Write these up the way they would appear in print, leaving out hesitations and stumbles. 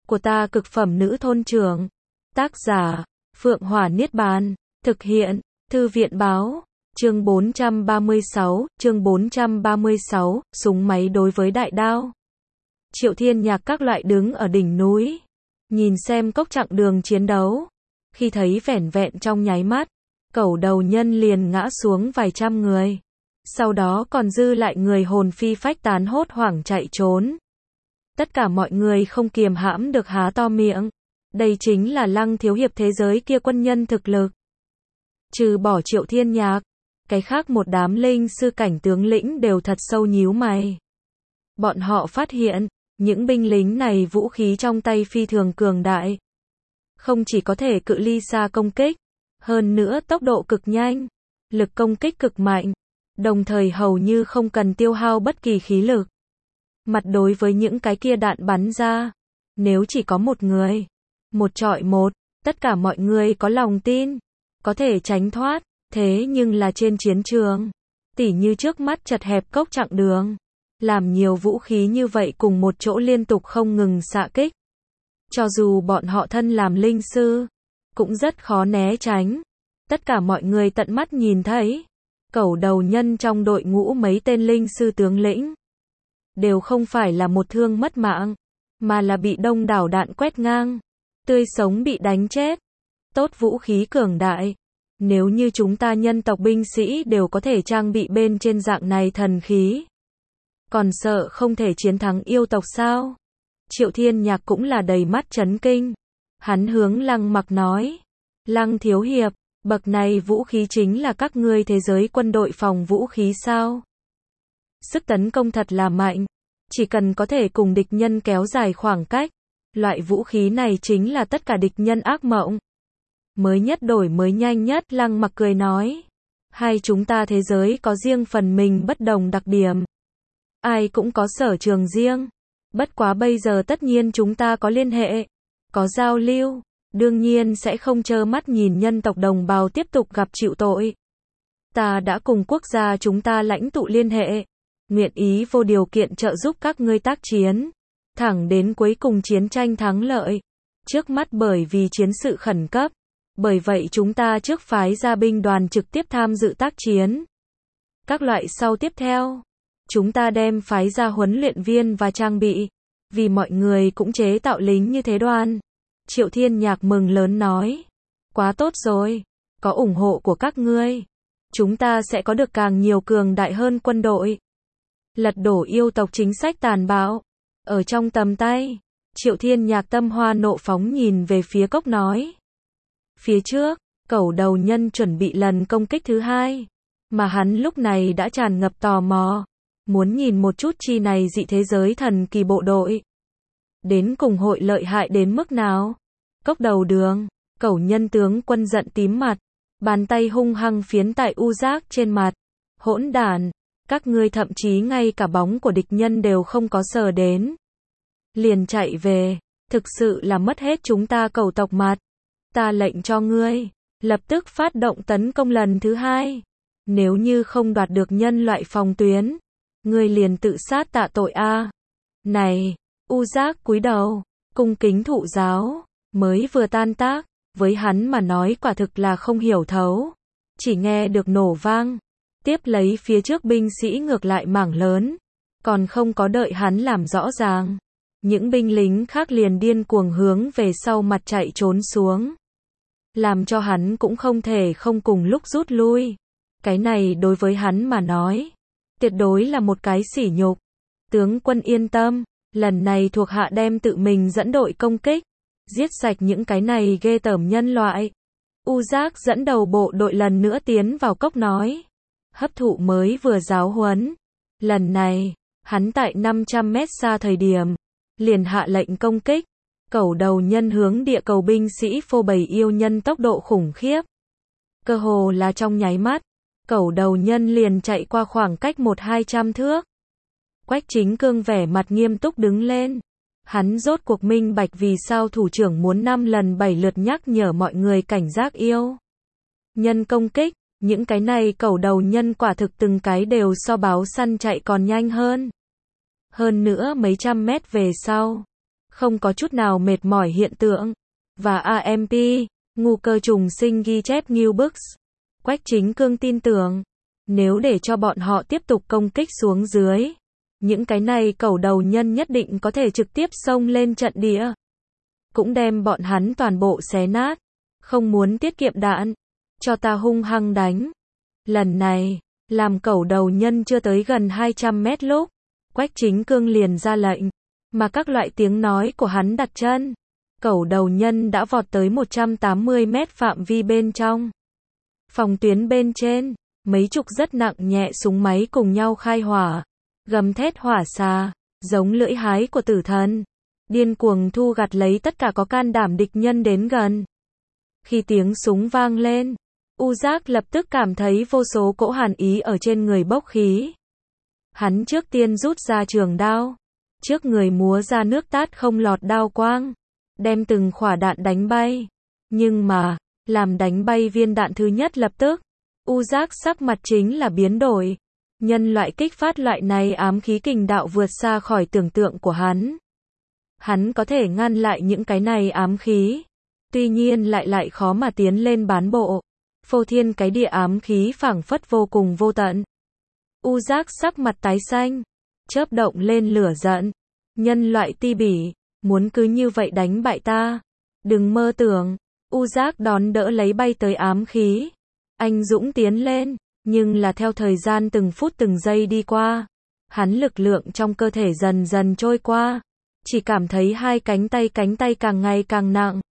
của ta cực phẩm nữ thôn trưởng. Tác giả, Phượng Hỏa Niết Bàn. Thực hiện, Thư viện báo. Chương 436, súng máy đối với đại đao. Triệu Thiên Nhạc các loại đứng ở đỉnh núi, nhìn xem cốc chặng đường chiến đấu. Khi thấy vẻn vẹn trong nháy mắt, cẩu đầu nhân liền ngã xuống vài trăm người. Sau đó còn dư lại người hồn phi phách tán hốt hoảng chạy trốn. Tất cả mọi người không kiềm hãm được há to miệng. Đây chính là Lăng thiếu hiệp thế giới kia quân nhân thực lực. Trừ bỏ Triệu Thiên Nhạc, cái khác một đám linh sư cảnh tướng lĩnh đều thật sâu nhíu mày. Bọn họ phát hiện, những binh lính này vũ khí trong tay phi thường cường đại. Không chỉ có thể cự ly xa công kích, hơn nữa tốc độ cực nhanh, lực công kích cực mạnh, đồng thời hầu như không cần tiêu hao bất kỳ khí lực. Mặt đối với những cái kia đạn bắn ra, nếu chỉ có một người, một chọi một, tất cả mọi người có lòng tin, có thể tránh thoát, thế nhưng là trên chiến trường, tỉ như trước mắt chật hẹp cốc chặng đường, làm nhiều vũ khí như vậy cùng một chỗ liên tục không ngừng xạ kích. Cho dù bọn họ thân làm linh sư, cũng rất khó né tránh. Tất cả mọi người tận mắt nhìn thấy, cẩu đầu nhân trong đội ngũ mấy tên linh sư tướng lĩnh, đều không phải là một thương mất mạng, mà là bị đông đảo đạn quét ngang, tươi sống bị đánh chết. Tốt vũ khí cường đại, nếu như chúng ta nhân tộc binh sĩ đều có thể trang bị bên trên dạng này thần khí, còn sợ không thể chiến thắng yêu tộc sao? Triệu Thiên Nhạc cũng là đầy mắt chấn kinh. Hắn hướng Lăng Mặc nói, Lăng thiếu hiệp, bậc này vũ khí chính là các ngươi thế giới quân đội phòng vũ khí sao? Sức tấn công thật là mạnh, chỉ cần có thể cùng địch nhân kéo dài khoảng cách, loại vũ khí này chính là tất cả địch nhân ác mộng. Mới nhất đổi mới nhanh nhất, Lăng Mặc cười nói, hai chúng ta thế giới có riêng phần mình bất đồng đặc điểm, ai cũng có sở trường riêng. Bất quá bây giờ tất nhiên chúng ta có liên hệ, có giao lưu, đương nhiên sẽ không trơ mắt nhìn nhân tộc đồng bào tiếp tục gặp chịu tội. Ta đã cùng quốc gia chúng ta lãnh tụ liên hệ, nguyện ý vô điều kiện trợ giúp các ngươi tác chiến, thẳng đến cuối cùng chiến tranh thắng lợi. Trước mắt bởi vì chiến sự khẩn cấp, bởi vậy chúng ta trước phái ra binh đoàn trực tiếp tham dự tác chiến. Các loại sau tiếp theo, chúng ta đem phái ra huấn luyện viên và trang bị, vì mọi người cũng chế tạo lính như thế đoàn. Triệu Thiên Nhạc mừng lớn nói, quá tốt rồi, có ủng hộ của các ngươi, chúng ta sẽ có được càng nhiều cường đại hơn quân đội. Lật đổ yêu tộc chính sách tàn bạo, ở trong tầm tay. Triệu Thiên Nhạc tâm hoa nộ phóng nhìn về phía cốc nói. Phía trước, cẩu đầu nhân chuẩn bị lần công kích thứ hai, mà hắn lúc này đã tràn ngập tò mò, muốn nhìn một chút chi này dị thế giới thần kỳ bộ đội. Đến cùng hội lợi hại đến mức nào? Cốc đầu đường, cẩu nhân tướng quân giận tím mặt, bàn tay hung hăng phiến tại U Giác trên mặt. Hỗn đản, các ngươi thậm chí ngay cả bóng của địch nhân đều không có sờ đến. Liền chạy về, thực sự là mất hết chúng ta cẩu tộc mặt. Ta lệnh cho ngươi, lập tức phát động tấn công lần thứ hai. Nếu như không đoạt được nhân loại phòng tuyến, ngươi liền tự sát tạ tội a. Này, U Giác cúi đầu, cung kính thụ giáo, mới vừa tan tác, với hắn mà nói quả thực là không hiểu thấu. Chỉ nghe được nổ vang, tiếp lấy phía trước binh sĩ ngược lại mảng lớn, còn không có đợi hắn làm rõ ràng, những binh lính khác liền điên cuồng hướng về sau mặt chạy trốn xuống. Làm cho hắn cũng không thể không cùng lúc rút lui. Cái này đối với hắn mà nói, tuyệt đối là một cái sỉ nhục. Tướng quân yên tâm, lần này thuộc hạ đem tự mình dẫn đội công kích, giết sạch những cái này ghê tởm nhân loại. U Giác dẫn đầu bộ đội lần nữa tiến vào cốc nói, hấp thụ mới vừa giáo huấn. Lần này, hắn tại 500 mét xa thời điểm, liền hạ lệnh công kích. Cẩu đầu nhân hướng địa cầu binh sĩ phô bày yêu nhân tốc độ khủng khiếp. Cơ hồ là trong nháy mắt, cẩu đầu nhân liền chạy qua khoảng cách 100-200 thước. Quách Chính Cương vẻ mặt nghiêm túc đứng lên. Hắn rốt cuộc minh bạch vì sao thủ trưởng muốn 5 lần 7 lượt nhắc nhở mọi người cảnh giác yêu nhân công kích. Những cái này cẩu đầu nhân quả thực từng cái đều so báo săn chạy còn nhanh hơn. Hơn nữa mấy trăm mét về sau, không có chút nào mệt mỏi hiện tượng. Và AMP, ngu cơ trùng sinh ghi chép New Books. Quách Chính Cương tin tưởng, nếu để cho bọn họ tiếp tục công kích xuống dưới, những cái này cẩu đầu nhân nhất định có thể trực tiếp xông lên trận địa. Cũng đem bọn hắn toàn bộ xé nát. Không muốn tiết kiệm đạn. Cho ta hung hăng đánh. Lần này, làm cẩu đầu nhân chưa tới gần 200 mét lúc, Quách Chính Cương liền ra lệnh. Mà các loại tiếng nói của hắn đặt chân. Cẩu đầu nhân đã vọt tới 180 mét phạm vi bên trong. Phòng tuyến bên trên, mấy chục rất nặng nhẹ súng máy cùng nhau khai hỏa. Gầm thét hỏa xà, giống lưỡi hái của tử thần. Điên cuồng thu gặt lấy tất cả có can đảm địch nhân đến gần. Khi tiếng súng vang lên, U Giác lập tức cảm thấy vô số cỗ hàn ý ở trên người bốc khí. Hắn trước tiên rút ra trường đao. Trước người múa ra nước tát không lọt đao quang. Đem từng khỏa đạn đánh bay. Nhưng mà, làm đánh bay viên đạn thứ nhất lập tức, U Giác sắc mặt chính là biến đổi. Nhân loại kích phát loại này ám khí kình đạo vượt xa khỏi tưởng tượng của hắn. Hắn có thể ngăn lại những cái này ám khí. Tuy nhiên lại khó mà tiến lên bán bộ. Phô thiên cái địa ám khí phảng phất vô cùng vô tận. U Giác sắc mặt tái xanh. Chớp động lên lửa giận. Nhân loại ti bỉ. Muốn cứ như vậy đánh bại ta. Đừng mơ tưởng. U Giác đón đỡ lấy bay tới ám khí. Anh dũng tiến lên. Nhưng là theo thời gian từng phút từng giây đi qua. Hắn lực lượng trong cơ thể dần dần trôi qua. Chỉ cảm thấy hai cánh tay càng ngày càng nặng.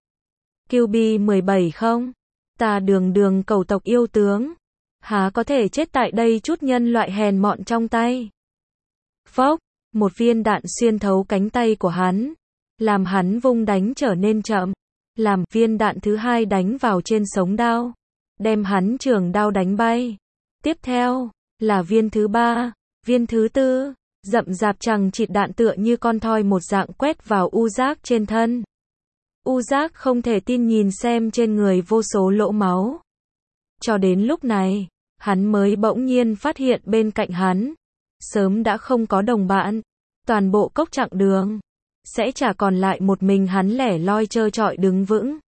QB17 không? Ta đường cẩu tộc yêu tướng. Há có thể chết tại đây chút nhân loại hèn mọn trong tay. Phốc, một viên đạn xuyên thấu cánh tay của hắn. Làm hắn vung đánh trở nên chậm. Làm viên đạn thứ hai đánh vào trên sống đao. Đem hắn trường đao đánh bay. Tiếp theo, là viên thứ ba, viên thứ tư. Rậm rạp chằng chịt đạn tựa như con thoi một dạng quét vào U Giác trên thân. U Giác không thể tin nhìn xem trên người vô số lỗ máu. Cho đến lúc này, hắn mới bỗng nhiên phát hiện bên cạnh hắn. Sớm đã không có đồng bạn. Toàn bộ cốc chặng đường. Sẽ chả còn lại một mình hắn lẻ loi trơ trọi đứng vững.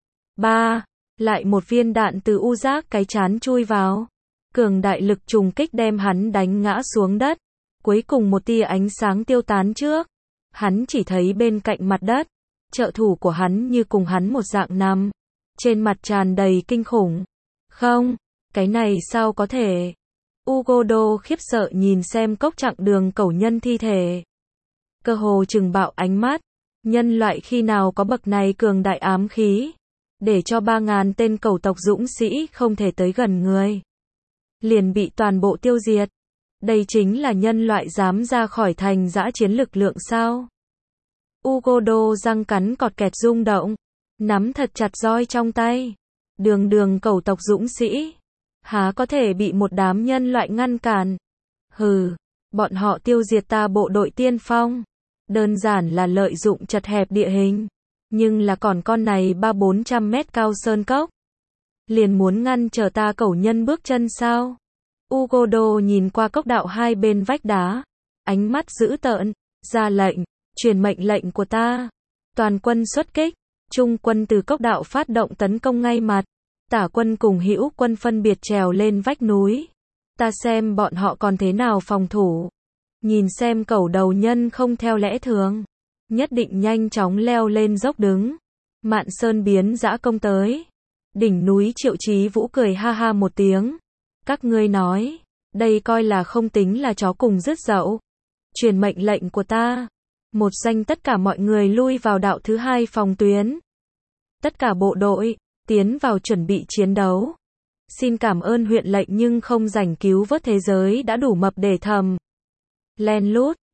Lại một viên đạn từ U Giác cái trán chui vào. Cường đại lực trùng kích đem hắn đánh ngã xuống đất. Cuối cùng một tia ánh sáng tiêu tán trước. Hắn chỉ thấy bên cạnh mặt đất. Trợ thủ của hắn như cùng hắn một dạng nằm. Trên mặt tràn đầy kinh khủng. Không, cái này sao có thể? Ugodo khiếp sợ nhìn xem cốc chặng đường cẩu nhân thi thể. Cơ hồ trừng bạo ánh mắt. Nhân loại khi nào có bậc này cường đại ám khí. Để cho 3.000 tên cẩu tộc dũng sĩ không thể tới gần người. Liền bị toàn bộ tiêu diệt. Đây chính là nhân loại dám ra khỏi thành dã chiến lực lượng sao? Ugodo răng cắn cọt kẹt rung động. Nắm thật chặt roi trong tay. Đường cẩu tộc dũng sĩ. Há có thể bị một đám nhân loại ngăn cản. Hừ, bọn họ tiêu diệt ta bộ đội tiên phong. Đơn giản là lợi dụng chật hẹp địa hình. Nhưng là còn con này 300-400 mét cao sơn cốc. Liền muốn ngăn trở ta cẩu nhân bước chân sao? Ugodo nhìn qua cốc đạo hai bên vách đá. Ánh mắt dữ tợn. Ra lệnh. Truyền mệnh lệnh của ta. Toàn quân xuất kích. Trung quân từ cốc đạo phát động tấn công ngay mặt. Tả quân cùng hữu quân phân biệt trèo lên vách núi. Ta xem bọn họ còn thế nào phòng thủ. Nhìn xem cẩu đầu nhân không theo lẽ thường. Nhất định nhanh chóng leo lên dốc đứng. Mạn Sơn biến dã công tới. Đỉnh núi Triệu Chí Vũ cười ha ha một tiếng. Các ngươi nói, đây coi là không tính là chó cùng rứt dậu. Truyền mệnh lệnh của ta. Một danh tất cả mọi người lui vào đạo thứ hai phòng tuyến. Tất cả bộ đội, tiến vào chuẩn bị chiến đấu. Xin cảm ơn huyện lệnh nhưng không rảnh cứu vớt thế giới đã đủ mập để thầm. Len lút,